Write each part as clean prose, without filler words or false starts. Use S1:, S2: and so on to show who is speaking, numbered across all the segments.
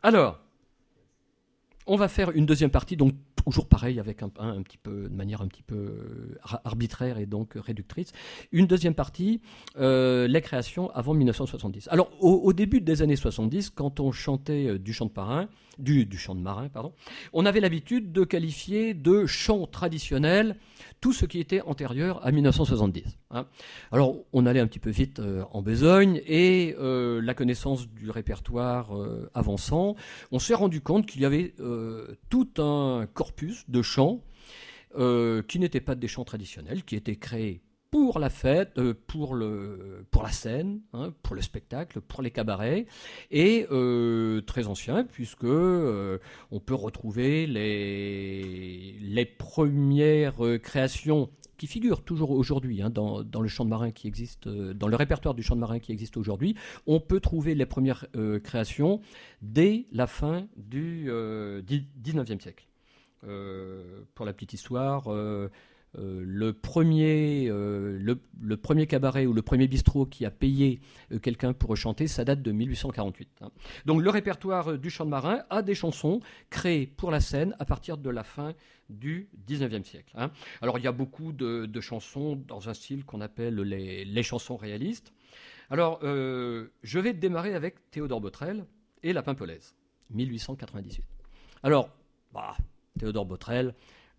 S1: Alors, on va faire une deuxième partie, donc toujours pareil, avec un petit peu, de manière un petit peu arbitraire et donc réductrice. Une deuxième partie, les créations avant 1970. Alors, au début des années 70, quand on chantait du chant de marin, on avait l'habitude de qualifier de chant traditionnel tout ce qui était antérieur à 1970. Hein. Alors, on allait un petit peu vite en besogne et la connaissance du répertoire avançant, on s'est rendu compte qu'il y avait tout un corpus de chants qui n'étaient pas des chants traditionnels, qui étaient créés pour la fête, pour la scène, hein, pour le spectacle, pour les cabarets, et très anciens, puisque on peut retrouver les premières créations qui figurent toujours aujourd'hui hein, dans le chant de marin qui existe, dans le répertoire du chant de marin qui existe aujourd'hui. On peut trouver les premières créations dès la fin du 19e siècle. Pour la petite histoire, le premier cabaret ou le premier bistrot qui a payé quelqu'un pour chanter, ça date de 1848. Hein. Donc le répertoire du chant de marin a des chansons créées pour la scène à partir de la fin du 19e siècle. Hein. Alors il y a beaucoup de chansons dans un style qu'on appelle les chansons réalistes. Alors je vais démarrer avec Théodore Botrel et La Pimpolaise, 1898. Alors, Théodore Botrel,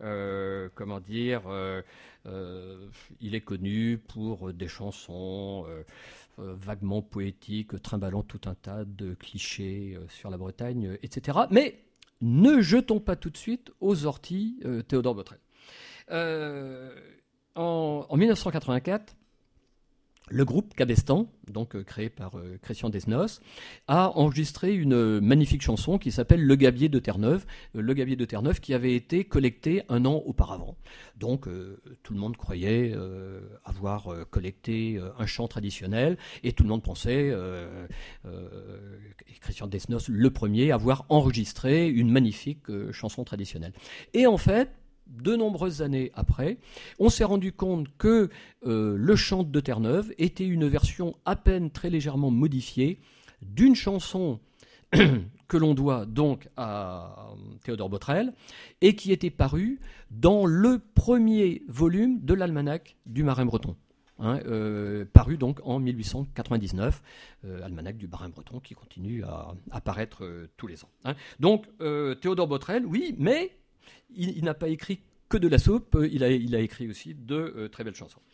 S1: il est connu pour des chansons vaguement poétiques, trimballant tout un tas de clichés sur la Bretagne, etc. Mais ne jetons pas tout de suite aux orties Théodore Botrel. En 1984, le groupe Cabestan, donc créé par Christian Desnos, a enregistré une magnifique chanson qui s'appelle Le Gabier de Terre-Neuve. Le Gabier de Terre-Neuve qui avait été collecté un an auparavant. Donc tout le monde croyait avoir collecté un chant traditionnel et tout le monde pensait, Christian Desnos le premier, avoir enregistré une magnifique chanson traditionnelle. Et en fait, de nombreuses années après, on s'est rendu compte que le chant de Terre-Neuve était une version à peine très légèrement modifiée d'une chanson que l'on doit donc à Théodore Botrel et qui était parue dans le premier volume de l'almanach du marin breton. Hein, paru donc en 1899, almanach du marin breton qui continue à apparaître tous les ans. Hein. Donc Théodore Botrel, oui, mais il n'a pas écrit que de la soupe, il a écrit aussi de très belles chansons.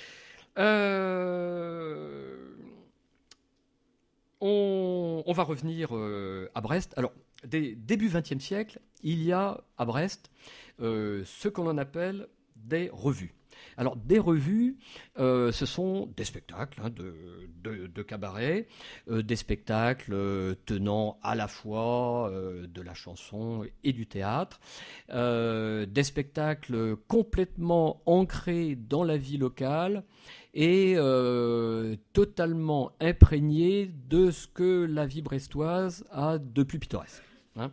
S1: On va revenir à Brest. Alors, début XXe siècle, il y a à Brest ce qu'on appelle des revues. Alors, des revues, ce sont des spectacles hein, de cabaret, des spectacles tenant à la fois de la chanson et du théâtre, des spectacles complètement ancrés dans la vie locale et totalement imprégnés de ce que la vie brestoise a de plus pittoresque. Hein.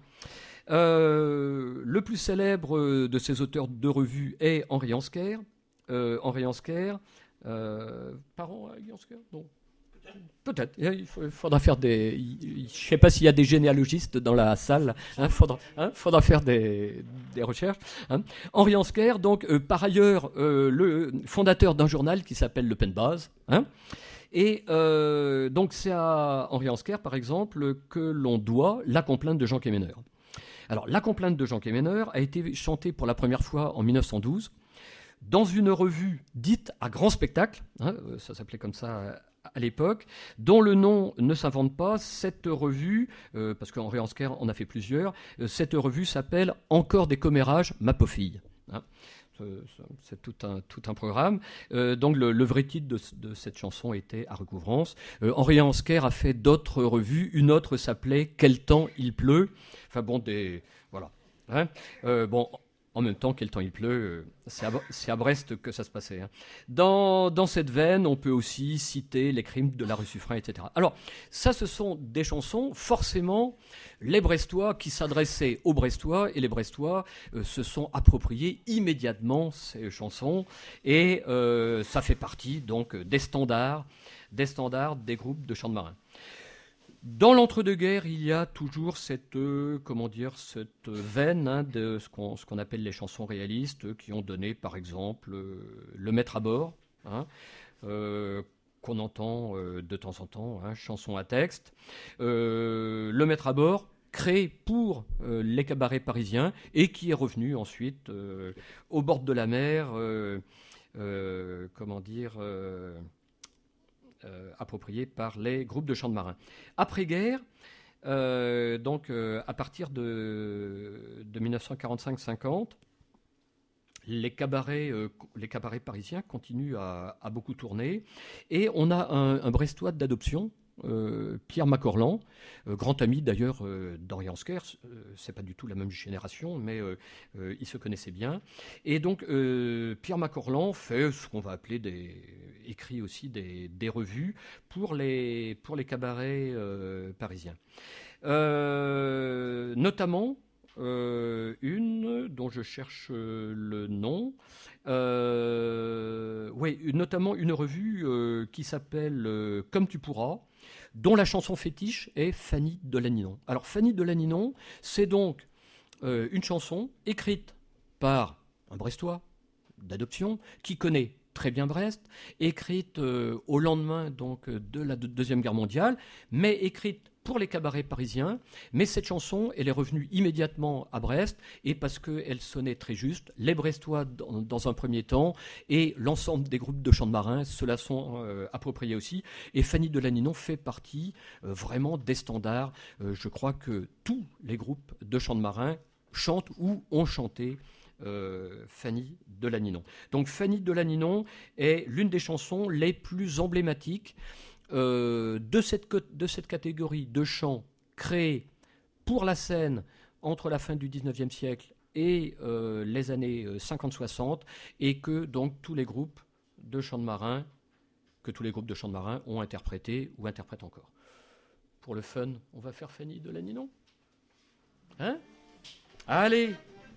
S1: Le plus célèbre de ces auteurs de revues est Henri Ansker. Henri Ansker, parent Henri Ansker ? Non. Peut-être. Il faudra faire des. Je ne sais pas s'il y a des généalogistes dans la salle. Faudra faire des recherches. Hein. Henri Ansker, donc, par ailleurs, le fondateur d'un journal qui s'appelle Le Pen-Base. Hein. Et donc, c'est à Henri Ansker, par exemple, que l'on doit La Complainte de Jean Quéméneur. Alors, La Complainte de Jean Quéméneur a été chantée pour la première fois en 1912. Dans une revue dite à grand spectacle, hein, ça s'appelait comme ça à l'époque, dont le nom ne s'invente pas, cette revue, parce qu'Henri Ansker en a fait plusieurs, cette revue s'appelle Encore des commérages, ma pauvre fille. Hein. C'est tout un programme. Donc le vrai titre de cette chanson était À recouvrance. Henri Ansker a fait d'autres revues. Une autre s'appelait Quel temps il pleut. Enfin bon, voilà. Hein. En même temps, quel temps il pleut, c'est à Brest que ça se passait. Hein. Dans cette veine, on peut aussi citer les crimes de la rue Suffren, etc. Alors, ça, ce sont des chansons, forcément, les Brestois qui s'adressaient aux Brestois, et les Brestois se sont appropriés immédiatement ces chansons, et ça fait partie, donc, des standards des groupes de chants de marins. Dans l'entre-deux-guerres, il y a toujours cette, cette veine de ce qu'on appelle les chansons réalistes, qui ont donné, par exemple, Le Maître à bord, hein, qu'on entend de temps en temps, hein, chanson à texte. Le Maître à bord, créé pour les cabarets parisiens et qui est revenu ensuite au bord de la mer, approprié par les groupes de chants de marins. Après-guerre, à partir de 1945-50, les cabarets parisiens continuent à beaucoup tourner et on a un Brestois d'adoption, Pierre Macorlan, grand ami d'ailleurs d'Henri Ansker, c'est pas du tout la même génération, mais ils se connaissaient bien. Et donc Pierre Macorlan fait ce qu'on va appeler écrit aussi des revues pour les cabarets parisiens. Notamment une dont je cherche le nom. Notamment une revue qui s'appelle Comme tu pourras, dont la chanson fétiche est Fanny de Lanninon. Alors Fanny de Lanninon, c'est donc une chanson écrite par un Brestois d'adoption qui connaît très bien Brest, écrite au lendemain donc de la Deuxième Guerre mondiale, mais écrite pour les cabarets parisiens. Mais cette chanson, elle est revenue immédiatement à Brest, et parce qu'elle sonnait très juste, les Brestois dans un premier temps, et l'ensemble des groupes de chants de marins se la sont appropriés aussi. Et Fanny de Lanninon fait partie vraiment des standards. Je crois que tous les groupes de chants de marins chantent ou ont chanté Fanny de Lanninon. Donc Fanny de Lanninon est l'une des chansons les plus emblématiques de cette catégorie de chants créés pour la scène entre la fin du 19e siècle et les années 50-60, et que donc tous les groupes de chants de marins ont interprété ou interprètent encore. Pour le fun, on va faire Fanny de Lanninon. Hein ? Allez !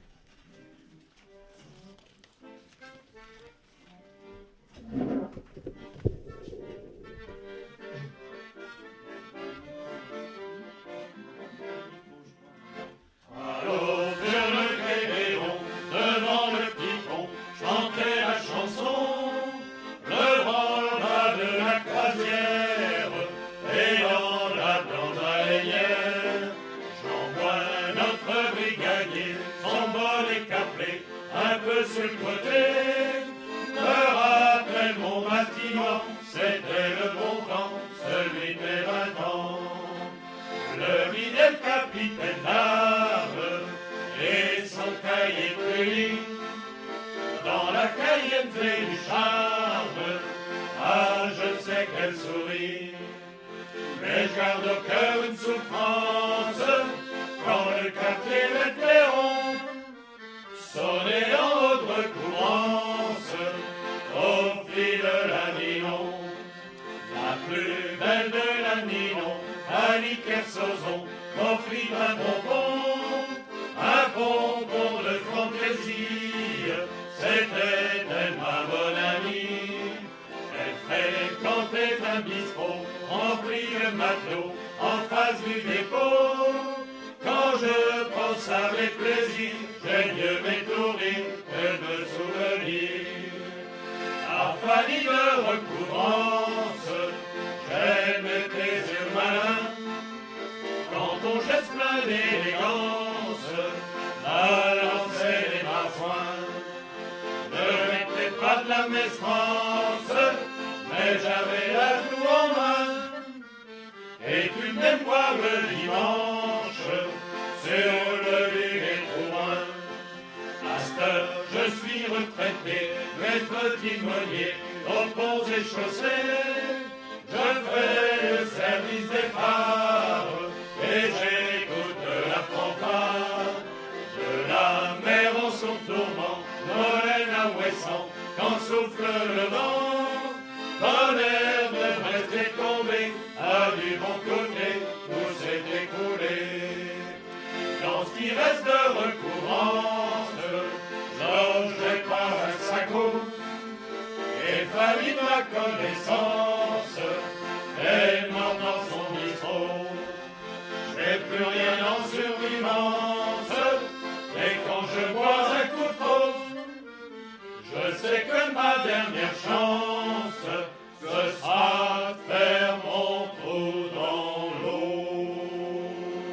S2: Sur le côté, me rappelle mon bâtiment, c'était le bon temps, celui de mes 20 ans. Le fidèle capitaine d'armes et son cahier pris, dans la Cayenne fait du charme, ah je sais qu'elle sourit. Mais je garde au cœur une souffrance, quand le quartier Vétéran sonnait en haute recouvrance au fil de Lanninon. La plus belle de Lanninon, Fanny Kersozon, m'offrit un bonbon de fantaisie. C'était elle ma bonne amie. Elle fréquentait un bistrot rempli de matelots en face du dépôt. Quand je pense à mes plaisirs, j'aime mieux m'étourdir que de souvenir. À Fanny de recouvrance, j'aime tes yeux malins. Quand ton geste plein d'élégance balançait les bras soins. Ne mettais pas de la mestrance, mais j'avais la tout en main. Et tu m'aimes voir le dimanche sur le lit des Trouins. À cette heure, je suis retraité, maître timonier aux ponts et chaussées. Je fais le service des phares et j'écoute la fanfare de la mer en son tourment, Molène à Ouessant, quand souffle le vent. Dans l'air de Brest est tombé, à du bon côté où s'est écoulé. Dans ce qui reste de recouvrance, Georges par un sacco, et Fanny de ma connaissance, elle mort dans son bistrot. dernière chance, ce sera de faire mon trou dans l'eau.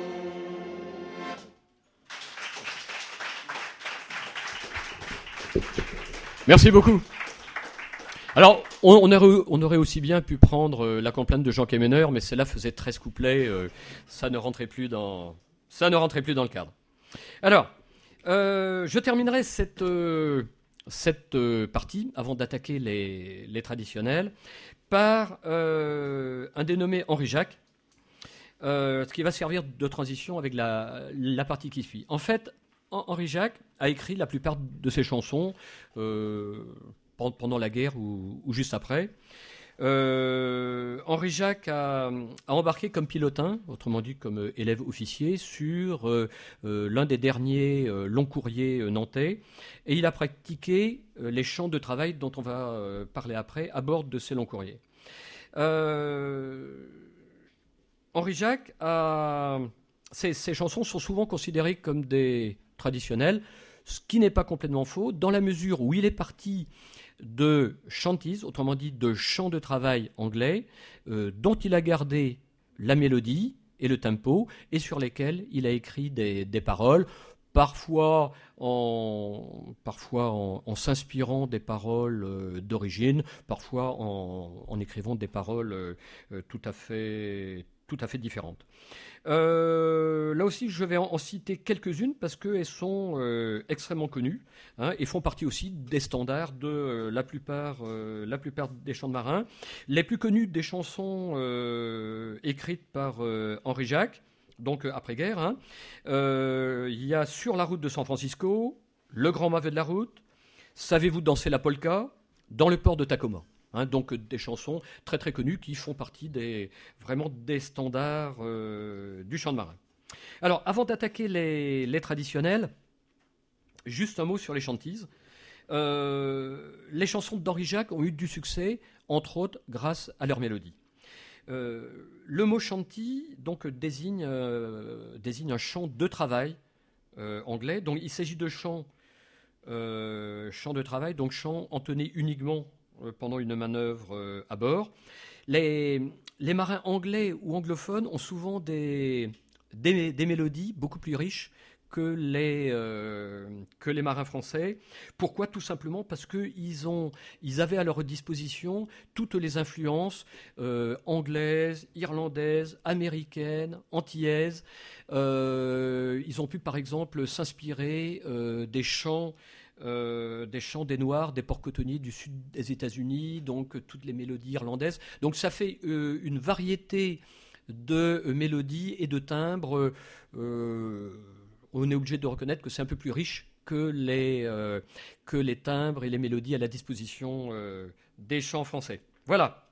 S1: Merci beaucoup. Alors, on aurait aussi bien pu prendre la complainte de Jean Quémener, mais celle-là faisait 13 couplets, ça ne rentrait plus dans le cadre. Alors, je terminerai cette partie, avant d'attaquer les traditionnels, par un dénommé Henri Jacques, ce qui va servir de transition avec la partie qui suit. En fait, Henri Jacques a écrit la plupart de ses chansons pendant la guerre ou juste après. Henri Jacques a embarqué comme pilotin, autrement dit comme élève officier, sur l'un des derniers longs courriers nantais, et il a pratiqué les chants de travail dont on va parler après à bord de ces longs courriers. Henri Jacques ses chansons sont souvent considérées comme des traditionnelles, ce qui n'est pas complètement faux, dans la mesure où il est parti de chantises, autrement dit de chants de travail anglais, dont il a gardé la mélodie et le tempo, et sur lesquels il a écrit des paroles, parfois en s'inspirant des paroles d'origine, parfois en écrivant des paroles tout à fait différentes. Là aussi, je vais en citer quelques-unes parce qu'elles sont extrêmement connues et font partie aussi des standards de la plupart des chants de marins. Les plus connues des chansons écrites par Henri Jacques, donc après-guerre, il y a Sur la route de San Francisco, Le grand mauvais de la route, Savez-vous danser la polka, Dans le port de Tacoma. Donc des chansons très très connues qui font partie vraiment des standards du chant de marin. Alors avant d'attaquer les traditionnels, juste un mot sur les chantises. Les chansons d'Henri Jacques ont eu du succès, entre autres grâce à leur mélodie. Le mot chanty donc désigne un chant de travail anglais. Donc il s'agit de chant de travail, donc chant entonné uniquement pendant une manœuvre à bord. Les marins anglais ou anglophones ont souvent des mélodies beaucoup plus riches que les marins français. Pourquoi ? Tout simplement parce qu'ils avaient à leur disposition toutes les influences anglaises, irlandaises, américaines, antillaises. Ils ont pu par exemple s'inspirer des chants des Noirs, des porcs cotonniers du sud des États-Unis, donc toutes les mélodies irlandaises. Donc ça fait une variété de mélodies et de timbres. On est obligé de reconnaître que c'est un peu plus riche que les timbres et les mélodies à la disposition des chants français. Voilà.